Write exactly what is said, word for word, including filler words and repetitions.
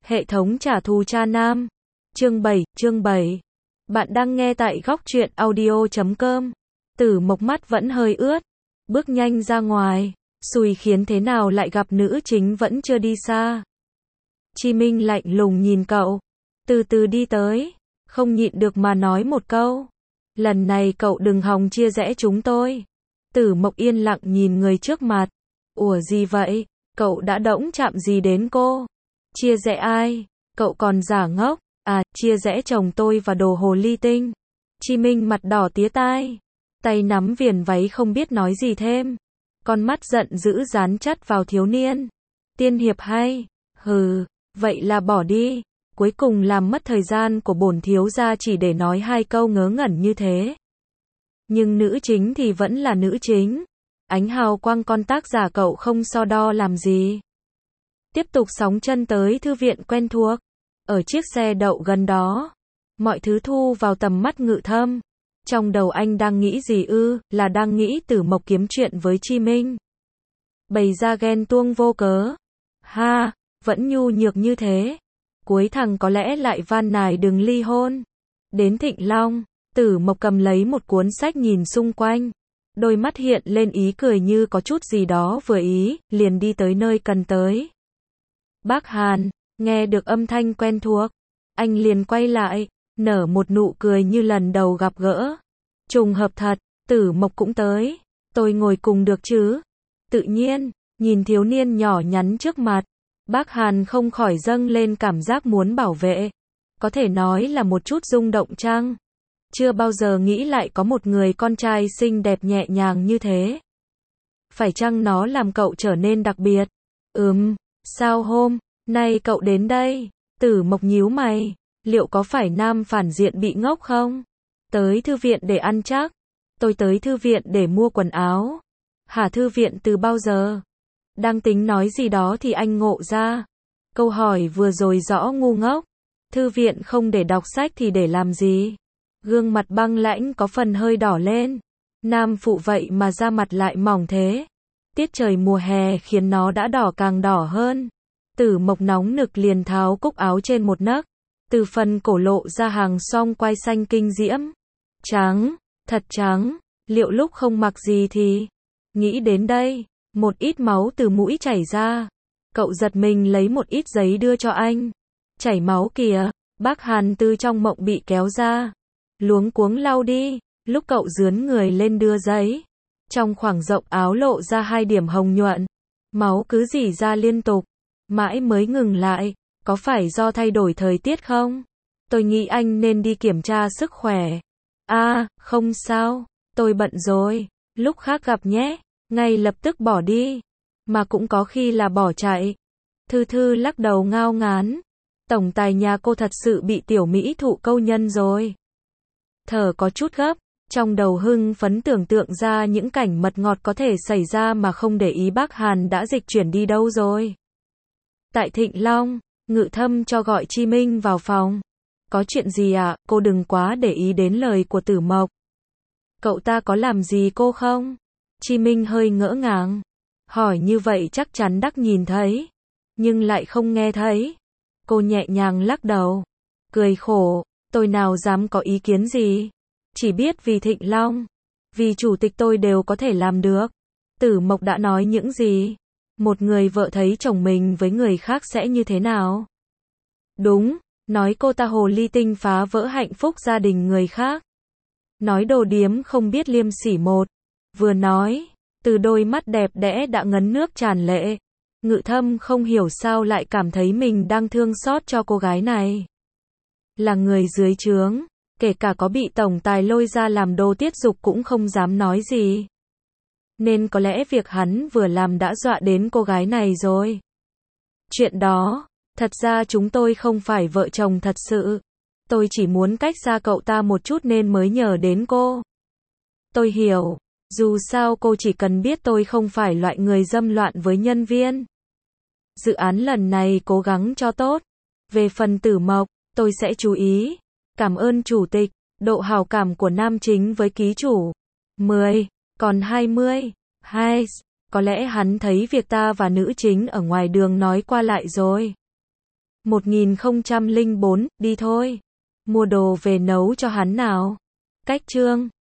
Hệ thống trả thù cha nam. Chương bảy, chương bảy. Bạn đang nghe tại góc truyện audio chấm com. Tử Mộc mắt vẫn hơi ướt, bước nhanh ra ngoài, xui khiến thế nào lại gặp nữ chính vẫn chưa đi xa. Chi Minh lạnh lùng nhìn cậu, từ từ đi tới, không nhịn được mà nói một câu. Lần này cậu đừng hòng chia rẽ chúng tôi. Tử Mộc yên lặng nhìn người trước mặt. Ủa gì vậy, cậu đã đỗng chạm gì đến cô? Chia rẽ ai? Cậu còn giả ngốc, à, chia rẽ chồng tôi và đồ hồ ly tinh. Chi Minh mặt đỏ tía tai, tay nắm viền váy không biết nói gì thêm. Con mắt giận dữ dán chặt vào thiếu niên. Tiên hiệp hay? Hừ, vậy là bỏ đi. Cuối cùng làm mất thời gian của bổn thiếu gia chỉ để nói hai câu ngớ ngẩn như thế. Nhưng nữ chính thì vẫn là nữ chính. Ánh hào quang con tác giả cậu không so đo làm gì. Tiếp tục sóng chân tới thư viện quen thuộc. Ở chiếc xe đậu gần đó, mọi thứ thu vào tầm mắt Ngự Thâm. Trong đầu anh đang nghĩ gì ư? Là đang nghĩ Tử Mộc kiếm chuyện với Chi Minh. Bày ra ghen tuông vô cớ. Ha, vẫn nhu nhược như thế. Cuối thằng có lẽ lại van nài đừng ly hôn. Đến Thịnh Long, Tử Mộc cầm lấy một cuốn sách nhìn xung quanh. Đôi mắt hiện lên ý cười như có chút gì đó vừa ý, liền đi tới nơi cần tới. Bác Hàn, nghe được âm thanh quen thuộc, anh liền quay lại, nở một nụ cười như lần đầu gặp gỡ. Trùng hợp thật, Tử Mộc cũng tới, tôi ngồi cùng được chứ? Tự nhiên, nhìn thiếu niên nhỏ nhắn trước mặt, bác Hàn không khỏi dâng lên cảm giác muốn bảo vệ. Có thể nói là một chút rung động chăng? Chưa bao giờ nghĩ lại có một người con trai xinh đẹp nhẹ nhàng như thế. Phải chăng nó làm cậu trở nên đặc biệt? Ừm, sao hôm nay cậu đến đây? Tử Mộc nhíu mày, liệu có phải nam phản diện bị ngốc không? Tới thư viện để ăn chắc. Tôi tới thư viện để mua quần áo. Hả, thư viện từ bao giờ? Đang tính nói gì đó thì anh ngộ ra. Câu hỏi vừa rồi rõ ngu ngốc. Thư viện không để đọc sách thì để làm gì? Gương mặt băng lãnh có phần hơi đỏ lên. Nam phụ vậy mà da mặt lại mỏng thế. Tiết trời mùa hè khiến nó đã đỏ càng đỏ hơn. Tử Mộc nóng nực liền tháo cúc áo trên một nấc. Từ phần cổ lộ ra hàng song quai xanh kinh diễm. Trắng, thật trắng. Liệu lúc không mặc gì thì... Nghĩ đến đây, một ít máu từ mũi chảy ra. Cậu giật mình lấy một ít giấy đưa cho anh. Chảy máu kìa. Bác Hàn từ trong mộng bị kéo ra. Luống cuống lau đi. Lúc cậu dướn người lên đưa giấy, trong khoảng rộng áo lộ ra hai điểm hồng nhuận. Máu cứ rỉ ra liên tục, mãi mới ngừng lại. Có phải do thay đổi thời tiết không? Tôi nghĩ anh nên đi kiểm tra sức khỏe. À, không sao, tôi bận rồi, lúc khác gặp nhé. Ngay lập tức bỏ đi, mà cũng có khi là bỏ chạy. Thư Thư lắc đầu ngao ngán. Tổng tài nhà cô thật sự bị tiểu mỹ thụ câu nhân rồi. Thở có chút gấp, trong đầu hưng phấn tưởng tượng ra những cảnh mật ngọt có thể xảy ra mà không để ý bác Hàn đã dịch chuyển đi đâu rồi. Tại Thịnh Long, Ngự Thâm cho gọi Chi Minh vào phòng. Có chuyện gì ạ? À? Cô đừng quá để ý đến lời của Tử Mộc. Cậu ta có làm gì cô không? Chi Minh hơi ngỡ ngàng. Hỏi như vậy chắc chắn Đắc nhìn thấy, nhưng lại không nghe thấy. Cô nhẹ nhàng lắc đầu, cười khổ, tôi nào dám có ý kiến gì. Chỉ biết vì Thịnh Long, vì chủ tịch tôi đều có thể làm được. Tử Mộc đã nói những gì? Một người vợ thấy chồng mình với người khác sẽ như thế nào? Đúng, nói cô ta hồ ly tinh phá vỡ hạnh phúc gia đình người khác. Nói đồ điếm không biết liêm sỉ một. Vừa nói, từ đôi mắt đẹp đẽ đã ngấn nước tràn lệ. Ngự Thâm không hiểu sao lại cảm thấy mình đang thương xót cho cô gái này. Là người dưới trướng, kể cả có bị tổng tài lôi ra làm đồ tiết dục cũng không dám nói gì. Nên có lẽ việc hắn vừa làm đã dọa đến cô gái này rồi. Chuyện đó, thật ra chúng tôi không phải vợ chồng thật sự. Tôi chỉ muốn cách xa cậu ta một chút nên mới nhờ đến cô. Tôi hiểu, dù sao cô chỉ cần biết tôi không phải loại người dâm loạn với nhân viên. Dự án lần này cố gắng cho tốt. Về phần Tử Mộc, tôi sẽ chú ý. Cảm ơn chủ tịch. Độ hào cảm của nam chính với ký chủ mười, còn hai mươi. Hai, có lẽ hắn thấy việc ta và nữ chính ở ngoài đường nói qua lại rồi. một nghìn không trăm lẻ bốn, đi thôi. Mua đồ về nấu cho hắn nào. Cách chương